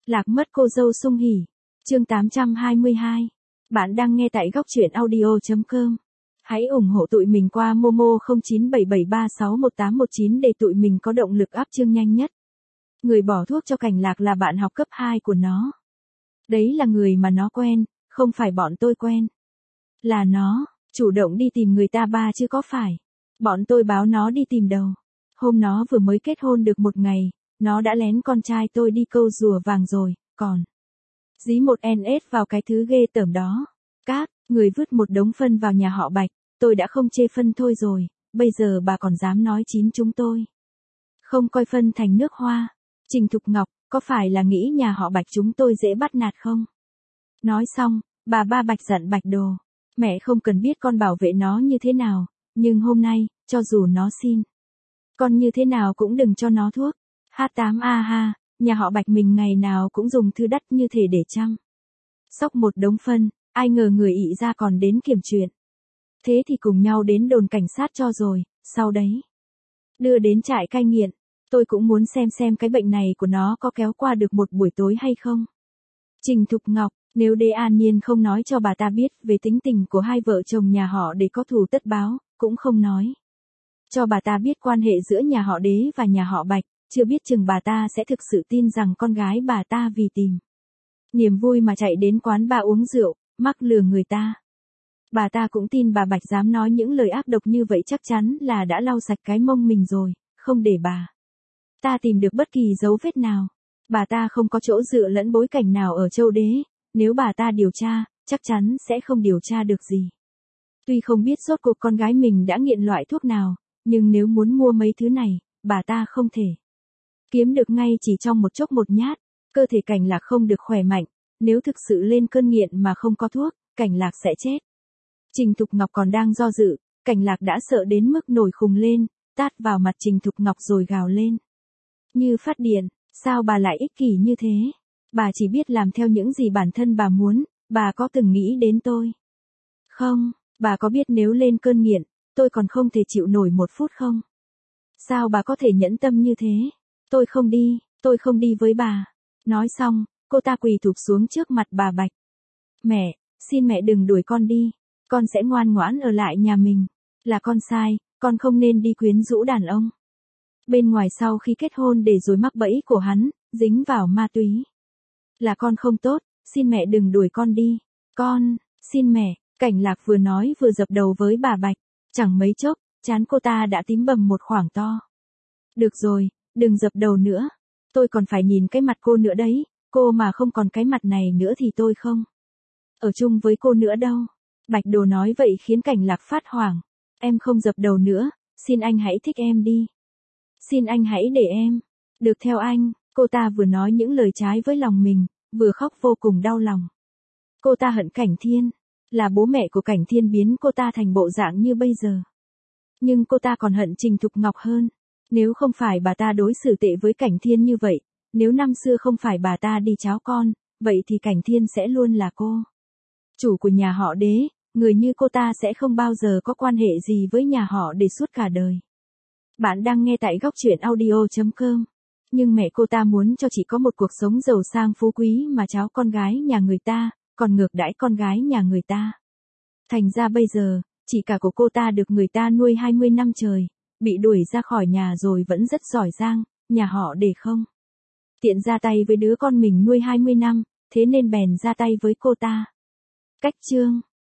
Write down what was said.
Lạc mất cô dâu sung hỉ. Chương 822. Bạn đang nghe tại góc truyện audio.com. Hãy ủng hộ tụi mình qua Momo 0977361819 để tụi mình có động lực up chương nhanh nhất. Người bỏ thuốc cho Cảnh Lạc là bạn học cấp 2 của nó. Đấy là người mà nó quen, không phải bọn tôi quen. Là nó, chủ động đi tìm người ta ba chứ có phải. Bọn tôi báo nó đi tìm đâu. Hôm nó vừa mới kết hôn được một ngày, nó đã lén con trai tôi đi câu rùa vàng rồi, còn dí một NS vào cái thứ ghê tởm đó. Các người vứt một đống phân vào nhà họ Bạch, tôi đã không chê phân thôi rồi, bây giờ bà còn dám nói chín chúng tôi. Không coi phân thành nước hoa. Trình Thục Ngọc, có phải là nghĩ nhà họ Bạch chúng tôi dễ bắt nạt không? Nói xong, bà ba Bạch giận Bạch Đồ. Mẹ không cần biết con bảo vệ nó như thế nào, nhưng hôm nay, cho dù nó xin con như thế nào cũng đừng cho nó thuốc. H8A ha, nhà họ Bạch mình ngày nào cũng dùng thứ đắt như thể để chăm sóc một đống phân, ai ngờ người ị ra còn đến kiểm chuyện. Thế thì cùng nhau đến đồn cảnh sát cho rồi, sau đấy đưa đến trại cai nghiện. Tôi cũng muốn xem cái bệnh này của nó có kéo qua được một buổi tối hay không. Trình Thục Ngọc, nếu Đế An Nhiên không nói cho bà ta biết về tính tình của hai vợ chồng nhà họ để có thù tất báo, cũng không nói cho bà ta biết quan hệ giữa nhà họ Đế và nhà họ Bạch, chưa biết chừng bà ta sẽ thực sự tin rằng con gái bà ta vì tìm niềm vui mà chạy đến quán bar uống rượu, mắc lừa người ta. Bà ta cũng tin bà Bạch dám nói những lời ác độc như vậy chắc chắn là đã lau sạch cái mông mình rồi, không để bà ta tìm được bất kỳ dấu vết nào. Bà ta không có chỗ dựa lẫn bối cảnh nào ở Châu Đế, nếu bà ta điều tra, chắc chắn sẽ không điều tra được gì. Tuy không biết rốt cuộc con gái mình đã nghiện loại thuốc nào, nhưng nếu muốn mua mấy thứ này, bà ta không thể kiếm được ngay chỉ trong một chốc một nhát. Cơ thể Cảnh Lạc không được khỏe mạnh, nếu thực sự lên cơn nghiện mà không có thuốc, Cảnh Lạc sẽ chết. Trình Thục Ngọc còn đang do dự, Cảnh Lạc đã sợ đến mức nổi khùng lên, tát vào mặt Trình Thục Ngọc rồi gào lên như phát điện, sao bà lại ích kỷ như thế? Bà chỉ biết làm theo những gì bản thân bà muốn, bà có từng nghĩ đến tôi không? Bà có biết nếu lên cơn nghiện, tôi còn không thể chịu nổi một phút không? Sao bà có thể nhẫn tâm như thế? Tôi không đi với bà. Nói xong, cô ta quỳ thụp xuống trước mặt bà Bạch. Mẹ, xin mẹ đừng đuổi con đi, con sẽ ngoan ngoãn ở lại nhà mình. Là con sai, con không nên đi quyến rũ đàn ông bên ngoài sau khi kết hôn để rồi mắc bẫy của hắn, dính vào ma túy. Là con không tốt, xin mẹ đừng đuổi con đi. Con, xin mẹ. Cảnh Lạc vừa nói vừa dập đầu với bà Bạch. Chẳng mấy chốc, trán cô ta đã tím bầm một khoảng to. Được rồi, đừng dập đầu nữa. Tôi còn phải nhìn cái mặt cô nữa đấy. Cô mà không còn cái mặt này nữa thì tôi không ở chung với cô nữa đâu. Bạch Đồ nói vậy khiến Cảnh Lạc phát hoảng. Em không dập đầu nữa, xin anh hãy thích em đi. Xin anh hãy để em được theo anh. Cô ta vừa nói những lời trái với lòng mình, vừa khóc vô cùng đau lòng. Cô ta hận Cảnh Thiên, là bố mẹ của Cảnh Thiên biến cô ta thành bộ dạng như bây giờ. Nhưng cô ta còn hận Trình Thục Ngọc hơn. Nếu không phải bà ta đối xử tệ với Cảnh Thiên như vậy, nếu năm xưa không phải bà ta đi cháo con, vậy thì Cảnh Thiên sẽ luôn là cô chủ của nhà họ Đế, người như cô ta sẽ không bao giờ có quan hệ gì với nhà họ Đế suốt cả đời. Bạn đang nghe tại góc truyện audio.com. Nhưng mẹ cô ta muốn cho chỉ có một cuộc sống giàu sang phú quý mà cháu con gái nhà người ta, còn ngược đãi con gái nhà người ta. Thành ra bây giờ, chị cả của cô ta được người ta nuôi 20 năm trời, bị đuổi ra khỏi nhà rồi vẫn rất giỏi giang, nhà họ để không tiện ra tay với đứa con mình nuôi 20 năm, thế nên bèn ra tay với cô ta. Cách chương